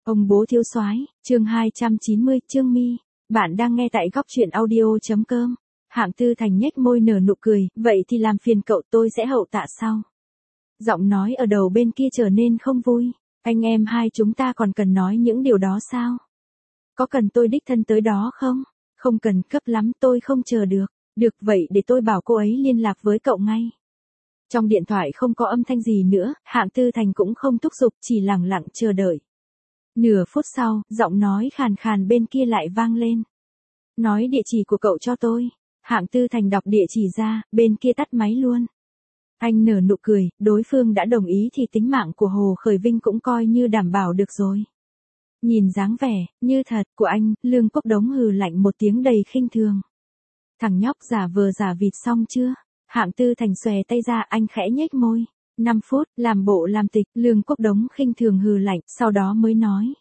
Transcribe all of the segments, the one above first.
Ông bố thiếu soái, chương 290, Chương Mi. Bạn đang nghe tại góc truyện audio.com. Hạng Tư Thành nhếch môi nở nụ cười, vậy thì làm phiền cậu, tôi sẽ hậu tạ sau. Giọng nói ở đầu bên kia trở nên không vui. Anh em hai chúng ta còn cần nói những điều đó sao? Có cần tôi đích thân tới đó không? Không cần, cấp lắm, tôi không chờ được. Được vậy để tôi bảo cô ấy liên lạc với cậu ngay. Trong điện thoại không có âm thanh gì nữa, Hạng Tư Thành cũng không thúc giục, chỉ lặng lặng chờ đợi. Nửa phút sau, giọng nói khàn khàn bên kia lại vang lên. Nói địa chỉ của cậu cho tôi. Hạng Tư Thành đọc địa chỉ ra, bên kia tắt máy luôn. Anh nở nụ cười, đối phương đã đồng ý thì tính mạng của Hồ Khởi Vinh cũng coi như đảm bảo được rồi. Nhìn dáng vẻ, như thật, của anh, Lương Quốc Đống hừ lạnh một tiếng đầy khinh thường. Thằng nhóc giả vờ giả vịt xong chưa? Hạng Tư Thành xòe tay ra, anh khẽ nhếch môi. 5 phút, làm bộ làm tịch, Lương Quốc Đống khinh thường hừ lạnh, sau đó mới nói.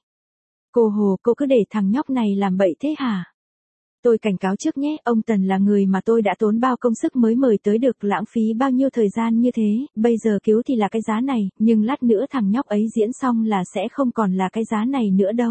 Cô Hồ, cô cứ để thằng nhóc này làm bậy thế hả? Tôi cảnh cáo trước nhé, ông Tần là người mà tôi đã tốn bao công sức mới mời tới được, lãng phí bao nhiêu thời gian như thế, bây giờ cứu thì là cái giá này, nhưng lát nữa thằng nhóc ấy diễn xong là sẽ không còn là cái giá này nữa đâu.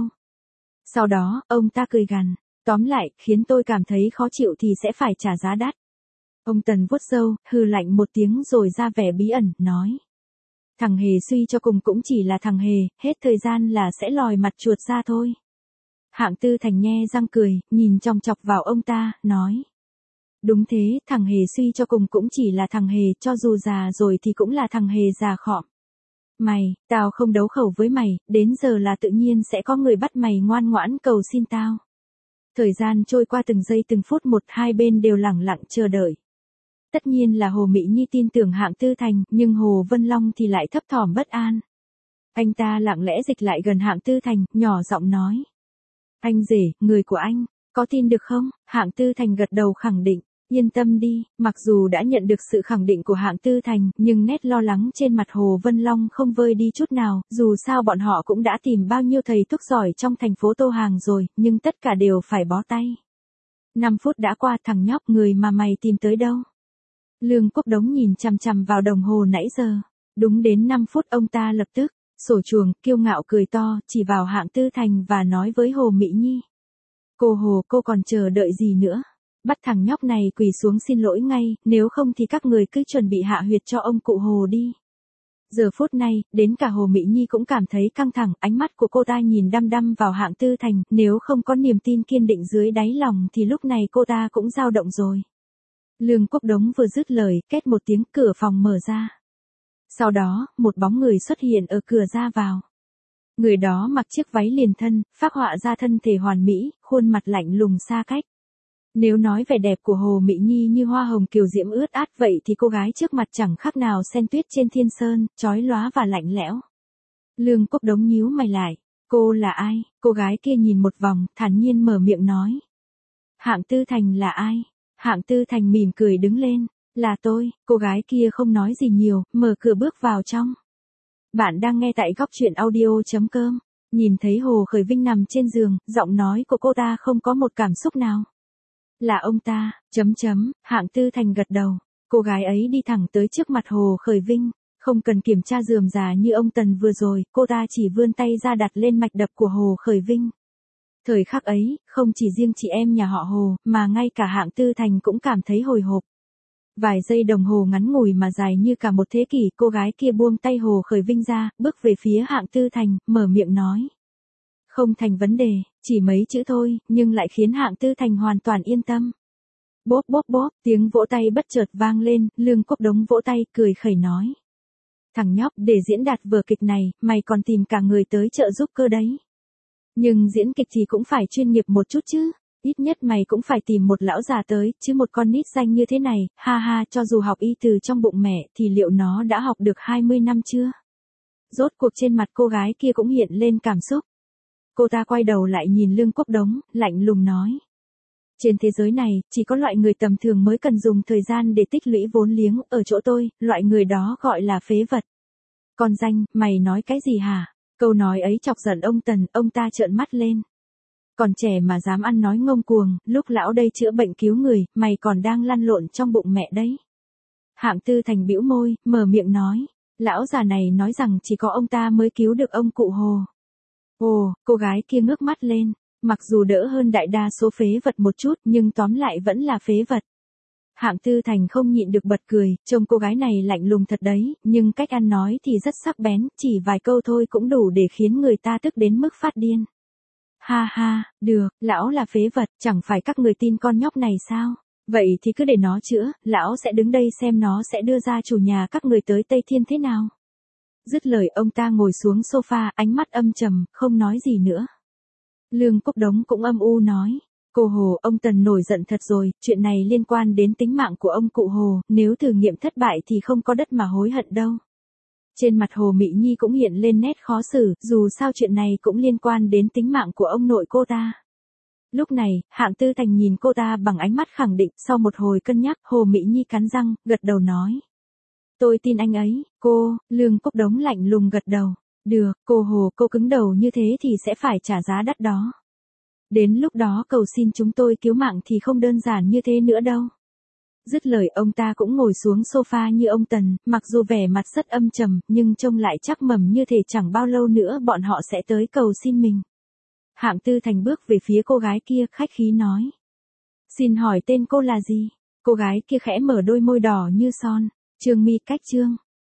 Sau đó, ông ta cười gằn, tóm lại, khiến tôi cảm thấy khó chịu thì sẽ phải trả giá đắt. Ông Tần vuốt râu, hừ lạnh một tiếng rồi ra vẻ bí ẩn, nói. Thằng Hề suy cho cùng cũng chỉ là thằng Hề, hết thời gian là sẽ lòi mặt chuột ra thôi. Hạng Tư Thành nhe răng cười, nhìn chòng chọc vào ông ta, nói. Đúng thế, thằng Hề suy cho cùng cũng chỉ là thằng Hề, cho dù già rồi thì cũng là thằng Hề già khọm. Mày, tao không đấu khẩu với mày, đến giờ là tự nhiên sẽ có người bắt mày ngoan ngoãn cầu xin tao. Thời gian trôi qua từng giây từng phút một, hai bên đều lẳng lặng chờ đợi. Tất nhiên là Hồ Mỹ Nhi tin tưởng Hạng Tư Thành, nhưng Hồ Vân Long thì lại thấp thỏm bất an. Anh ta lặng lẽ dịch lại gần Hạng Tư Thành, nhỏ giọng nói. Anh rể, người của anh, có tin được không? Hạng Tư Thành gật đầu khẳng định. Yên tâm đi, mặc dù đã nhận được sự khẳng định của Hạng Tư Thành, nhưng nét lo lắng trên mặt Hồ Vân Long không vơi đi chút nào, dù sao bọn họ cũng đã tìm bao nhiêu thầy thuốc giỏi trong thành phố Tô Hàng rồi, nhưng tất cả đều phải bó tay. 5 phút đã qua, thằng nhóc, người mà mày tìm tới đâu? Lương Quốc Đống nhìn chằm chằm vào đồng hồ nãy giờ. Đúng đến 5 phút ông ta lập tức sổ chuồng, kiêu ngạo cười to, chỉ vào Hạng Tư Thành và nói với Hồ Mỹ Nhi. Cô Hồ, cô còn chờ đợi gì nữa? Bắt thằng nhóc này quỳ xuống xin lỗi ngay, nếu không thì các người cứ chuẩn bị hạ huyệt cho ông cụ Hồ đi. Giờ phút này, đến cả Hồ Mỹ Nhi cũng cảm thấy căng thẳng, ánh mắt của cô ta nhìn đăm đăm vào Hạng Tư Thành, nếu không có niềm tin kiên định dưới đáy lòng thì lúc này cô ta cũng dao động rồi. Lương Quốc Đống vừa dứt lời, két một tiếng, cửa phòng mở ra. Sau đó, một bóng người xuất hiện ở cửa ra vào. Người đó mặc chiếc váy liền thân, phác họa ra thân thể hoàn mỹ, khuôn mặt lạnh lùng xa cách. Nếu nói vẻ đẹp của Hồ Mỹ Nhi như hoa hồng kiều diễm ướt át vậy thì cô gái trước mặt chẳng khác nào sen tuyết trên thiên sơn, chói lóa và lạnh lẽo. Lương Quốc Đống nhíu mày lại. Cô là ai? Cô gái kia nhìn một vòng, thản nhiên mở miệng nói. Hạng Tư Thành là ai? Hạng Tư Thành mỉm cười đứng lên. Là tôi. Cô gái kia không nói gì nhiều, mở cửa bước vào trong. Bạn đang nghe tại góc truyện audio.com. Nhìn thấy Hồ Khởi Vinh nằm trên giường, giọng nói của cô ta không có một cảm xúc nào. Là ông ta, Hạng Tư Thành gật đầu. Cô gái ấy đi thẳng tới trước mặt Hồ Khởi Vinh. Không cần kiểm tra rườm rà như ông Tần vừa rồi, cô ta chỉ vươn tay ra đặt lên mạch đập của Hồ Khởi Vinh. Thời khắc ấy, không chỉ riêng chị em nhà họ Hồ, mà ngay cả Hạng Tư Thành cũng cảm thấy hồi hộp. Vài giây đồng hồ ngắn ngủi mà dài như cả một thế kỷ, cô gái kia buông tay Hồ Khởi Vinh ra, bước về phía Hạng Tư Thành, mở miệng nói. Không thành vấn đề, chỉ mấy chữ thôi, nhưng lại khiến Hạng Tư Thành hoàn toàn yên tâm. Bốp bốp bốp, tiếng vỗ tay bất chợt vang lên, Lương Quốc Đống vỗ tay, cười khẩy nói. Thằng nhóc, để diễn đạt vở kịch này, mày còn tìm cả người tới trợ giúp cơ đấy. Nhưng diễn kịch thì cũng phải chuyên nghiệp một chút chứ. Ít nhất mày cũng phải tìm một lão già tới, chứ một con nít danh như thế này, ha ha, cho dù học y từ trong bụng mẹ, thì liệu nó đã học được 20 năm chưa? Rốt cuộc trên mặt cô gái kia cũng hiện lên cảm xúc. Cô ta quay đầu lại nhìn Lương Quốc Đống, lạnh lùng nói. Trên thế giới này, chỉ có loại người tầm thường mới cần dùng thời gian để tích lũy vốn liếng, ở chỗ tôi, loại người đó gọi là phế vật. Con danh, mày nói cái gì hả? Câu nói ấy chọc giận ông Tần, ông ta trợn mắt lên. Còn trẻ mà dám ăn nói ngông cuồng, lúc lão đây chữa bệnh cứu người, mày còn đang lăn lộn trong bụng mẹ đấy. Hạng Tư Thành bĩu môi, mở miệng nói. Lão già này nói rằng chỉ có ông ta mới cứu được ông cụ Hồ. Ồ, cô gái kia ngước mắt lên, mặc dù đỡ hơn đại đa số phế vật một chút nhưng tóm lại vẫn là phế vật. Hạng Tư Thành không nhịn được bật cười, trông cô gái này lạnh lùng thật đấy, nhưng cách ăn nói thì rất sắc bén, chỉ vài câu thôi cũng đủ để khiến người ta tức đến mức phát điên. Ha ha, được, lão là phế vật, chẳng phải các người tin con nhóc này sao? Vậy thì cứ để nó chữa, lão sẽ đứng đây xem nó sẽ đưa ra chủ nhà các người tới Tây Thiên thế nào. Dứt lời ông ta ngồi xuống sofa, ánh mắt âm trầm, không nói gì nữa. Lương Quốc Đống cũng âm u nói. Cô Hồ, ông Tần nổi giận thật rồi, chuyện này liên quan đến tính mạng của ông cụ Hồ, nếu thử nghiệm thất bại thì không có đất mà hối hận đâu. Trên mặt Hồ Mị Nhi cũng hiện lên nét khó xử, dù sao chuyện này cũng liên quan đến tính mạng của ông nội cô ta. Lúc này, Hạng Tư Thành nhìn cô ta bằng ánh mắt khẳng định, sau một hồi cân nhắc, Hồ Mị Nhi cắn răng, gật đầu nói. Tôi tin anh ấy, cô, Lương Quốc Đống lạnh lùng gật đầu. Được, cô Hồ, cô cứng đầu như thế thì sẽ phải trả giá đắt đó. Đến lúc đó cầu xin chúng tôi cứu mạng thì không đơn giản như thế nữa đâu. Dứt lời ông ta cũng ngồi xuống sofa như ông Tần, mặc dù vẻ mặt rất âm trầm, nhưng trông lại chắc mẩm như thể chẳng bao lâu nữa bọn họ sẽ tới cầu xin mình. Hạng Tư Thành bước về phía cô gái kia, khách khí nói. Xin hỏi tên cô là gì? Cô gái kia khẽ mở đôi môi đỏ như son. Trương Mi cách Trương.